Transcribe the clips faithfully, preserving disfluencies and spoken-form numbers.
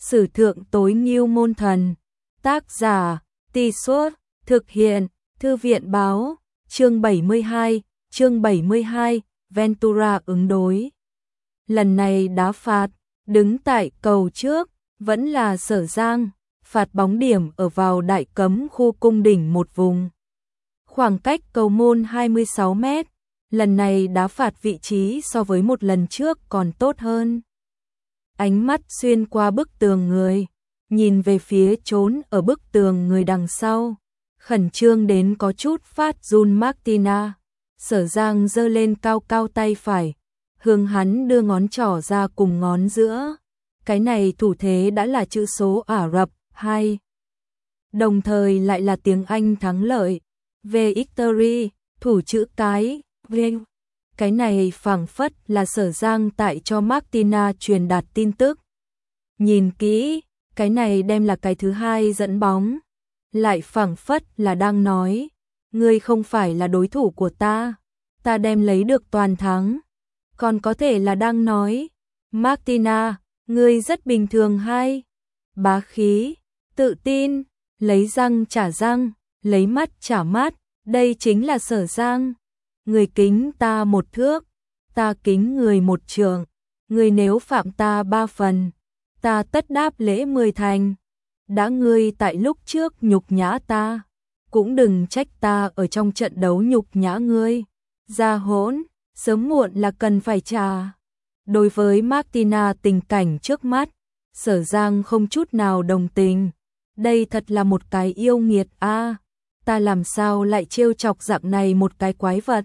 Sử thượng tối ngưu môn thần. Tác giả, Tì Suốt, thực hiện, Thư viện báo, chương bảy mươi hai, chương bảy mươi hai, Ventura ứng đối. Lần này đá phạt, đứng tại cầu trước, vẫn là Sở Giang, phạt bóng điểm ở vào đại cấm khu cung đỉnh một vùng. Khoảng cách cầu môn hai mươi sáu mét, lần này đá phạt vị trí so với một lần trước còn tốt hơn. Ánh mắt xuyên qua bức tường người, nhìn về phía trốn ở bức tường người đằng sau, khẩn trương đến có chút phát run Martina. Sở Giang giơ lên cao cao tay phải, hướng hắn đưa ngón trỏ ra cùng ngón giữa. Cái này thủ thế đã là chữ số Ả Rập hai, đồng thời lại là tiếng Anh thắng lợi. Victory, thủ chữ cái, V. Cái này phảng phất là Sở Giang tại cho Martina truyền đạt tin tức. Nhìn kỹ, cái này đem là cái thứ hai dẫn bóng. Lại phảng phất là đang nói, ngươi không phải là đối thủ của ta, ta đem lấy được toàn thắng. Còn có thể là đang nói, Martina, ngươi rất bình thường hay? Bá khí, tự tin, lấy răng trả răng, lấy mắt trả mắt, đây chính là Sở Giang. Người kính ta một thước, ta kính người một trượng, người nếu phạm ta ba phần, ta tất đáp lễ mười thành. Đã ngươi tại lúc trước nhục nhã ta, cũng đừng trách ta ở trong trận đấu nhục nhã ngươi. Ra hỗn, sớm muộn là cần phải trả. Đối với Martina tình cảnh trước mắt, Sở Giang không chút nào đồng tình. Đây thật là một cái yêu nghiệt a, à, ta làm sao lại trêu chọc dạng này một cái quái vật.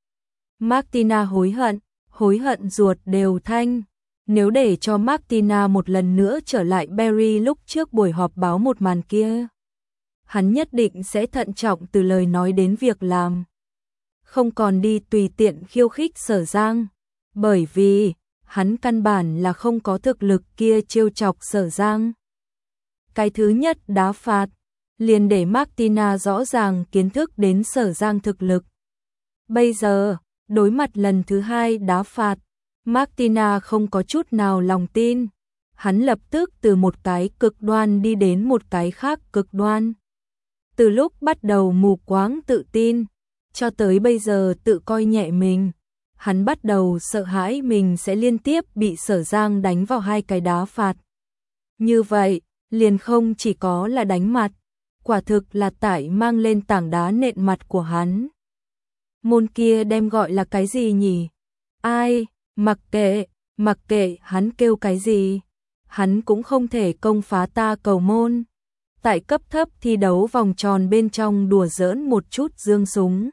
Martina hối hận, hối hận ruột đều thanh. Nếu để cho Martina một lần nữa trở lại Barry lúc trước buổi họp báo một màn kia, hắn nhất định sẽ thận trọng từ lời nói đến việc làm. Không còn đi tùy tiện khiêu khích Sở Giang, bởi vì hắn căn bản là không có thực lực kia trêu chọc Sở Giang. Cái thứ nhất đá phạt, liền để Martina rõ ràng kiến thức đến Sở Giang thực lực. Bây giờ, đối mặt lần thứ hai đá phạt, Martina không có chút nào lòng tin. Hắn lập tức từ một cái cực đoan đi đến một cái khác cực đoan. Từ lúc bắt đầu mù quáng tự tin, cho tới bây giờ tự coi nhẹ mình. Hắn bắt đầu sợ hãi mình sẽ liên tiếp bị Sở Giang đánh vào hai cái đá phạt. Như vậy, liền không chỉ có là đánh mặt, quả thực là tại mang lên tảng đá nện mặt của hắn. Môn kia đem gọi là cái gì nhỉ? Ai? Mặc kệ, mặc kệ hắn kêu cái gì, hắn cũng không thể công phá ta cầu môn. Tại cấp thấp thi đấu vòng tròn bên trong đùa giỡn một chút dương súng.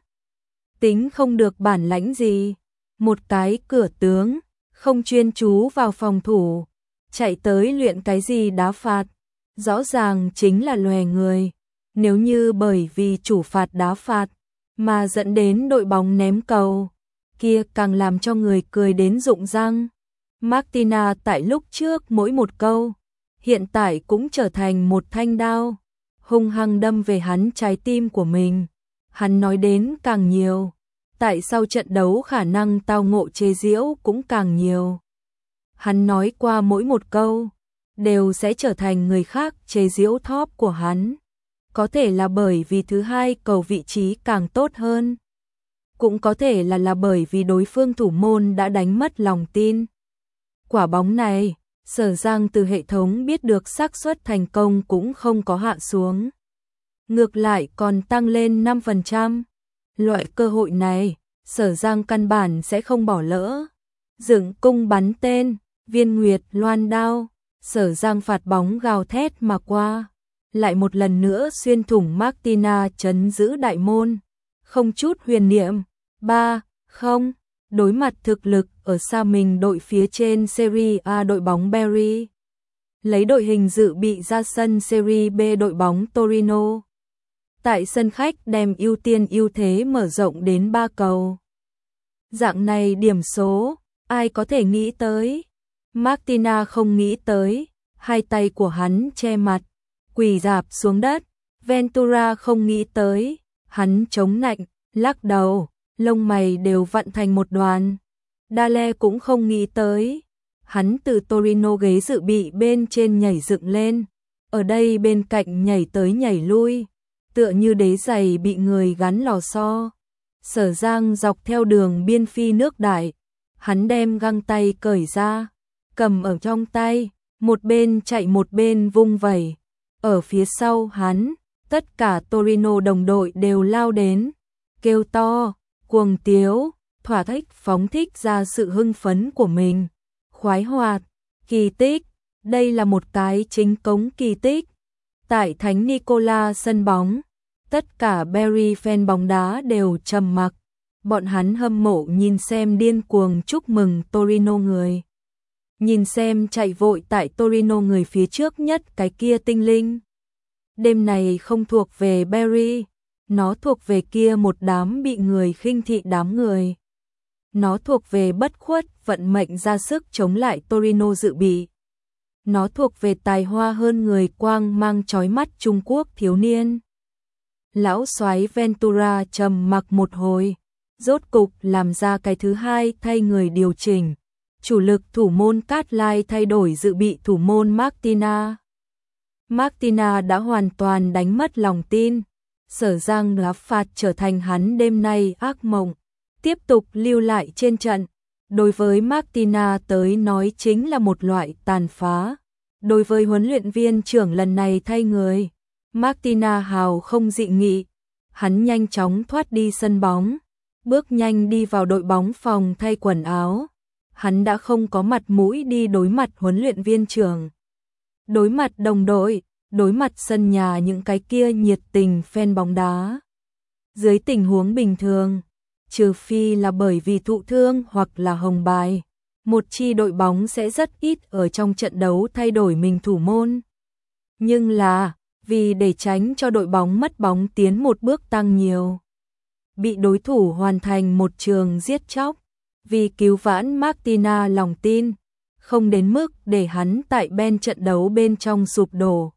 Tính không được bản lãnh gì. Một cái cửa tướng, không chuyên chú vào phòng thủ, chạy tới luyện cái gì đá phạt. Rõ ràng chính là lòe người. Nếu như bởi vì chủ phạt đá phạt, mà dẫn đến đội bóng ném cầu, kia càng làm cho người cười đến rụng răng. Martina tại lúc trước mỗi một câu, hiện tại cũng trở thành một thanh đao, hung hăng đâm về hắn trái tim của mình. Hắn nói đến càng nhiều, tại sau trận đấu khả năng tao ngộ chế giễu cũng càng nhiều. Hắn nói qua mỗi một câu, đều sẽ trở thành người khác chế giễu top của hắn. Có thể là bởi vì thứ hai cầu vị trí càng tốt hơn. Cũng có thể là là bởi vì đối phương thủ môn đã đánh mất lòng tin. Quả bóng này, Sở Giang từ hệ thống biết được xác suất thành công cũng không có hạ xuống. Ngược lại còn tăng lên năm phần trăm. Loại cơ hội này, Sở Giang căn bản sẽ không bỏ lỡ. Dựng cung bắn tên, viên nguyệt loan đao, Sở Giang phạt bóng gào thét mà qua. Lại một lần nữa xuyên thủng Martina trấn giữ đại môn. Không chút huyền niệm. ba không, đối mặt thực lực ở xa mình đội phía trên Serie A đội bóng Barry. Lấy đội hình dự bị ra sân Serie B đội bóng Torino. Tại sân khách đem ưu tiên ưu thế mở rộng đến ba cầu. Dạng này điểm số, ai có thể nghĩ tới? Martina không nghĩ tới, hai tay của hắn che mặt, quỳ rạp xuống đất. Ventura không nghĩ tới, hắn chống nạnh, lắc đầu, lông mày đều vặn thành một đoàn. Dale cũng không nghĩ tới, Hắn từ Torino ghế dự bị bên trên nhảy dựng lên, ở đây bên cạnh nhảy tới nhảy lui, tựa như đế giày bị người gắn lò xo. Sở Giang dọc theo đường biên phi nước đại, hắn đem găng tay cởi ra, cầm ở trong tay, một bên chạy một bên vung vẩy. Ở phía sau hắn, tất cả Torino đồng đội đều lao đến, kêu to, cuồng tiếu, thỏa thích phóng thích ra sự hưng phấn của mình. Khoái hoạt, kỳ tích, đây là một cái chính cống kỳ tích. Tại Thánh Nicola sân bóng, tất cả Barry fan bóng đá đều trầm mặc, bọn hắn hâm mộ nhìn xem điên cuồng chúc mừng Torino người. Nhìn xem chạy vội tại Torino người phía trước nhất cái kia tinh linh. Đêm này không thuộc về Barry, nó thuộc về kia một đám bị người khinh thị đám người. Nó thuộc về bất khuất vận mệnh ra sức chống lại Torino dự bị. Nó thuộc về tài hoa hơn người quang mang chói mắt Trung Quốc thiếu niên. Lão soái Ventura trầm mặc một hồi, rốt cục làm ra cái thứ hai thay người điều chỉnh. Chủ lực thủ môn Catlai thay đổi dự bị thủ môn Martina. Martina đã hoàn toàn đánh mất lòng tin. Sở Giang đá phạt trở thành hắn đêm nay ác mộng. Tiếp tục lưu lại trên trận. Đối với Martina tới nói chính là một loại tàn phá. Đối với huấn luyện viên trưởng lần này thay người, Martina hào không dị nghị. Hắn nhanh chóng thoát đi sân bóng, bước nhanh đi vào đội bóng phòng thay quần áo. Hắn đã không có mặt mũi đi đối mặt huấn luyện viên trưởng, đối mặt đồng đội, đối mặt sân nhà những cái kia nhiệt tình fan bóng đá. Dưới tình huống bình thường, trừ phi là bởi vì thụ thương hoặc là hồng bài, một chi đội bóng sẽ rất ít ở trong trận đấu thay đổi mình thủ môn. Nhưng là, vì để tránh cho đội bóng mất bóng tiến một bước tăng nhiều, bị đối thủ hoàn thành một trường giết chóc, vì cứu vãn Martina lòng tin, không đến mức để hắn tại bên trận đấu bên trong sụp đổ.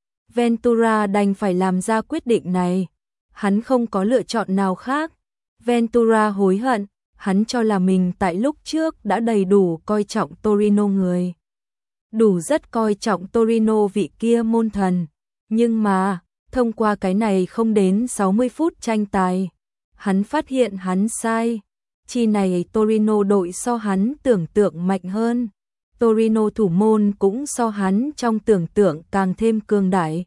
Ventura đành phải làm ra quyết định này, hắn không có lựa chọn nào khác. Ventura hối hận, hắn cho là mình tại lúc trước đã đầy đủ coi trọng Torino người. Đủ rất coi trọng Torino vị kia môn thần. Nhưng mà, thông qua cái này không đến sáu mươi phút tranh tài, hắn phát hiện hắn sai. Chi này Torino đội so hắn tưởng tượng mạnh hơn. Torino thủ môn cũng so hắn trong tưởng tượng càng thêm cường đại.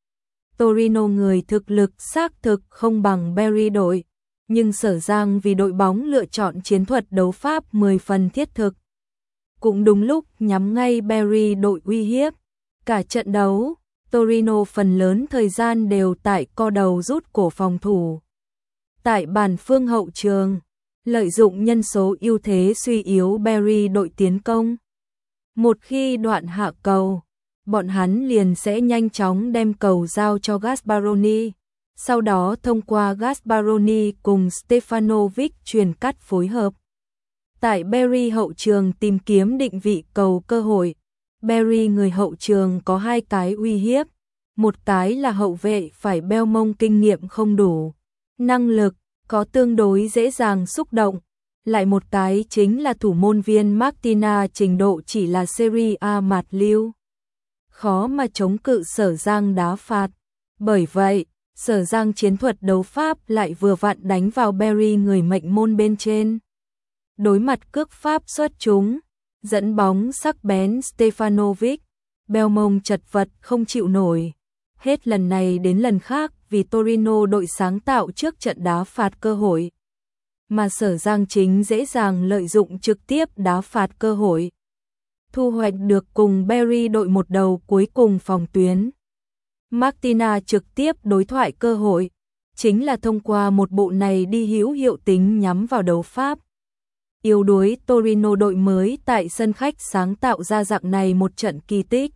Torino người thực lực xác thực không bằng Barry đội, nhưng Sở Giang vì đội bóng lựa chọn chiến thuật đấu pháp mười phần thiết thực. Cũng đúng lúc nhắm ngay Barry đội uy hiếp. Cả trận đấu, Torino phần lớn thời gian đều tại co đầu rút cổ phòng thủ. Tại bàn phương hậu trường, lợi dụng nhân số ưu thế suy yếu Barry đội tiến công. Một khi đoạn hạ cầu, bọn hắn liền sẽ nhanh chóng đem cầu giao cho Gasparoni, sau đó thông qua Gasparoni cùng Stefanovic truyền cắt phối hợp. Tại Barry hậu trường tìm kiếm định vị cầu cơ hội. Barry người hậu trường có hai cái uy hiếp, một cái là hậu vệ phải beo mông kinh nghiệm không đủ, năng lực có tương đối dễ dàng xúc động, lại một cái chính là thủ môn viên Martina trình độ chỉ là Serie A mạt lưu, khó mà chống cự Sở Giang đá phạt. Bởi vậy, Sở Giang chiến thuật đấu pháp lại vừa vặn đánh vào Barry người mệnh môn bên trên. Đối mặt cước pháp xuất chúng, dẫn bóng sắc bén Stefanovic, beo mông chật vật không chịu nổi. Hết lần này đến lần khác vì Torino đội sáng tạo trước trận đá phạt cơ hội, mà Sở Giang chính dễ dàng lợi dụng trực tiếp đá phạt cơ hội, thu hoạch được cùng Barry đội một đầu cuối cùng phòng tuyến. Martina trực tiếp đối thoại cơ hội, chính là thông qua một bộ này đi hữu hiệu tính nhắm vào đấu pháp. Yếu đuối Torino đội mới tại sân khách sáng tạo ra dạng này một trận kỳ tích.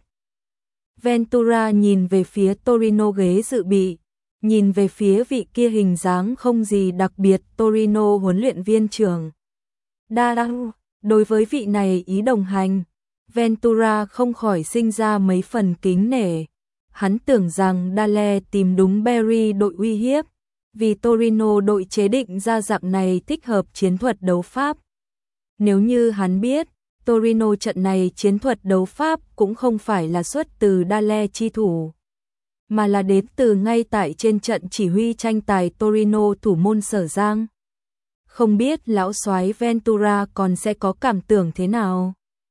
Ventura nhìn về phía Torino ghế dự bị, nhìn về phía vị kia hình dáng không gì đặc biệt Torino huấn luyện viên trưởng. Đa đăng, đối với vị này ý đồng hành, Ventura không khỏi sinh ra mấy phần kính nể. Hắn tưởng rằng Dale tìm đúng Barry đội uy hiếp, vì Torino đội chế định ra dạng này thích hợp chiến thuật đấu pháp. Nếu như hắn biết, Torino trận này chiến thuật đấu pháp cũng không phải là xuất từ Dale chi thủ, mà là đến từ ngay tại trên trận chỉ huy tranh tài Torino thủ môn Sở Giang. Không biết lão soái Ventura còn sẽ có cảm tưởng thế nào.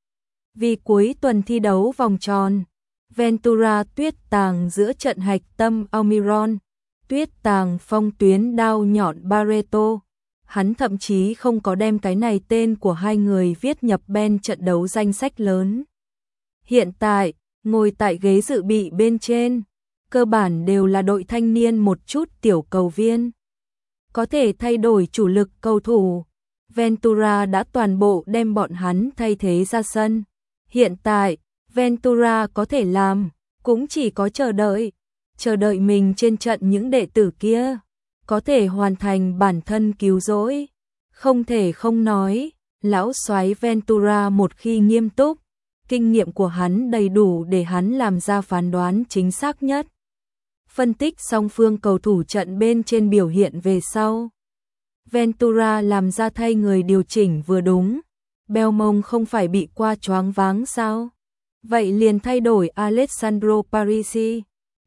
Vì cuối tuần thi đấu vòng tròn, Ventura tuyết tàng giữa trận hạch tâm Almiron, tuyết tàng phong tuyến đao nhọn Barreto. Hắn thậm chí không có đem cái này tên của hai người viết nhập bên trận đấu danh sách lớn. Hiện tại, ngồi tại ghế dự bị bên trên, cơ bản đều là đội thanh niên một chút tiểu cầu viên. Có thể thay đổi chủ lực cầu thủ, Ventura đã toàn bộ đem bọn hắn thay thế ra sân. Hiện tại, Ventura có thể làm, cũng chỉ có chờ đợi, chờ đợi mình trên trận những đệ tử kia có thể hoàn thành bản thân cứu rỗi. Không thể không nói, lão soái Ventura một khi nghiêm túc, kinh nghiệm của hắn đầy đủ để hắn làm ra phán đoán chính xác nhất. Phân tích song phương cầu thủ trận bên trên biểu hiện về sau, Ventura làm ra thay người điều chỉnh vừa đúng. Belmont không phải bị qua choáng váng sao? Vậy liền thay đổi Alessandro Parisi.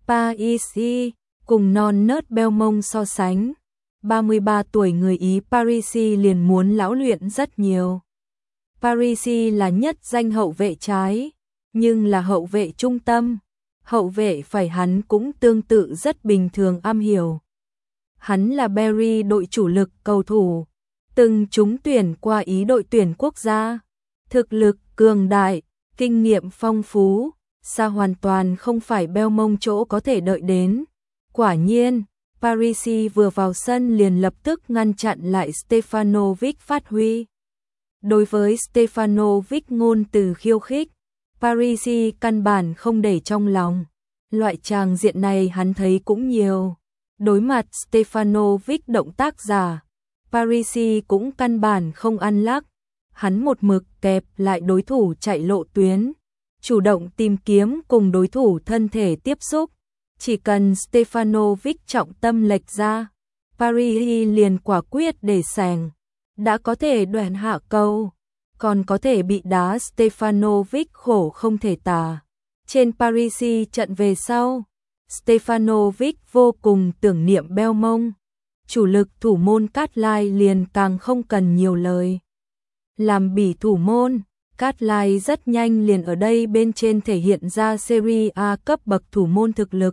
Parisi cùng non nớt Belmont so sánh, ba mươi ba tuổi người Ý Parisi liền muốn lão luyện rất nhiều. Parisi là nhất danh hậu vệ trái, nhưng là hậu vệ trung tâm. Hậu vệ phải hắn cũng tương tự rất bình thường am hiểu. Hắn là Barry đội chủ lực cầu thủ, từng trúng tuyển qua Ý đội tuyển quốc gia. Thực lực cường đại, kinh nghiệm phong phú, xa hoàn toàn không phải Belmont chỗ có thể đợi đến. Quả nhiên, Parisi vừa vào sân liền lập tức ngăn chặn lại Stefanovic phát huy. Đối với Stefanovic ngôn từ khiêu khích, Parisi căn bản không để trong lòng. Loại tràng diện này hắn thấy cũng nhiều. Đối mặt Stefanovic động tác giả, Parisi cũng căn bản không ăn lắc. Hắn một mực kẹp lại đối thủ chạy lộ tuyến, chủ động tìm kiếm cùng đối thủ thân thể tiếp xúc. Chỉ cần Stefanovic trọng tâm lệch ra, Parisi liền quả quyết để sèng. Đã có thể đoạt hạ cầu, còn có thể bị đá Stefanovic khổ không thể tả. Trên Parisi trận về sau, Stefanovic vô cùng tưởng niệm Belmont. Chủ lực thủ môn Catlai liền càng không cần nhiều lời. Làm bỉ thủ môn, Catlai rất nhanh liền ở đây bên trên thể hiện ra Serie A cấp bậc thủ môn thực lực.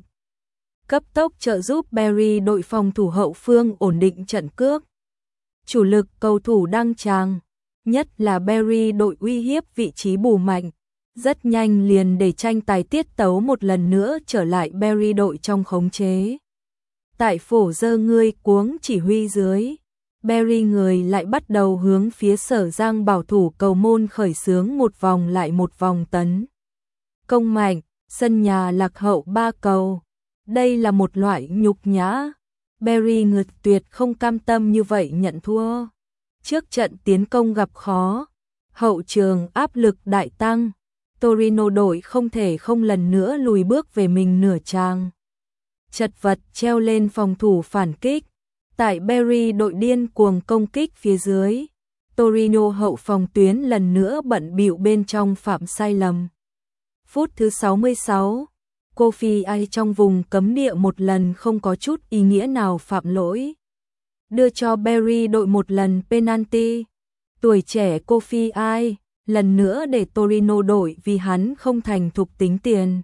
Cấp tốc trợ giúp Barry đội phòng thủ hậu phương ổn định trận cước. Chủ lực cầu thủ đăng tràng, nhất là Barry đội uy hiếp vị trí bù mạnh, rất nhanh liền để tranh tài tiết tấu một lần nữa trở lại Barry đội trong khống chế. Tại phổ dơ ngươi cuống chỉ huy dưới, Barry người lại bắt đầu hướng phía Sở Giang bảo thủ cầu môn khởi xướng một vòng lại một vòng tấn công mạnh, sân nhà lạc hậu ba cầu. Đây là một loại nhục nhã. Barry ngược tuyệt không cam tâm như vậy nhận thua. Trước trận tiến công gặp khó, hậu trường áp lực đại tăng, Torino đội không thể không lần nữa lùi bước về mình nửa trang. Chật vật treo lên phòng thủ phản kích. Tại Barry đội điên cuồng công kích phía dưới, Torino hậu phòng tuyến lần nữa bận bịu bên trong phạm sai lầm. Phút thứ sáu mươi sáu, Kofi Ai trong vùng cấm địa một lần không có chút ý nghĩa nào phạm lỗi, đưa cho Barry đội một lần penalty. Tuổi trẻ Kofi Ai lần nữa để Torino đội vì hắn không thành thục tính tiền.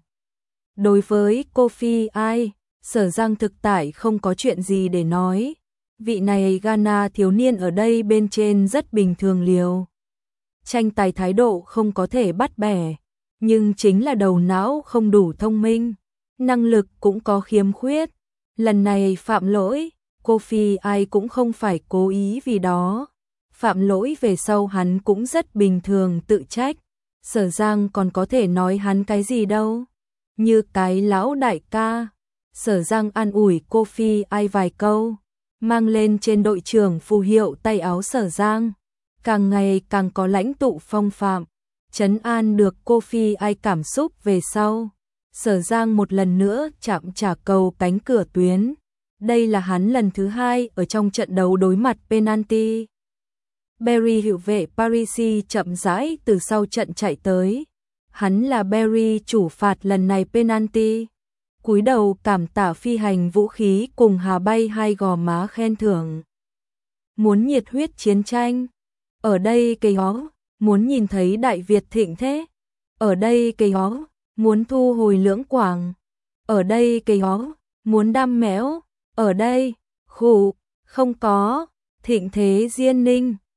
Đối với Kofi Ai, Sở Giang thực tại không có chuyện gì để nói. Vị này Ghana thiếu niên ở đây bên trên rất bình thường liều. Tranh tài thái độ không có thể bắt bẻ, nhưng chính là đầu não không đủ thông minh, năng lực cũng có khiếm khuyết. Lần này phạm lỗi, Kofi Ai cũng không phải cố ý vì đó. Phạm lỗi về sau hắn cũng rất bình thường tự trách. Sở Giang còn có thể nói hắn cái gì đâu. Như cái lão đại ca, Sở Giang an ủi Kofi Ai vài câu, mang lên trên đội trưởng phù hiệu tay áo Sở Giang, càng ngày càng có lãnh tụ phong phạm, trấn an được Kofi Ai cảm xúc về sau. Sở Giang một lần nữa chạm trả cầu cánh cửa tuyến. Đây là hắn lần thứ hai ở trong trận đấu đối mặt penalty. Barry hiệu vệ Parisi chậm rãi từ sau trận chạy tới. Hắn là Barry chủ phạt lần này penalty. Cúi đầu cảm tạ phi hành vũ khí cùng Hà bay hai gò má khen thưởng. Muốn nhiệt huyết chiến tranh. Ở đây cây hó, muốn nhìn thấy Đại Việt thịnh thế. Ở đây cây hó, muốn thu hồi Lưỡng Quảng. Ở đây cây hó, muốn đam mẽo. Ở đây, khủ, không có, thịnh thế Diên Ninh.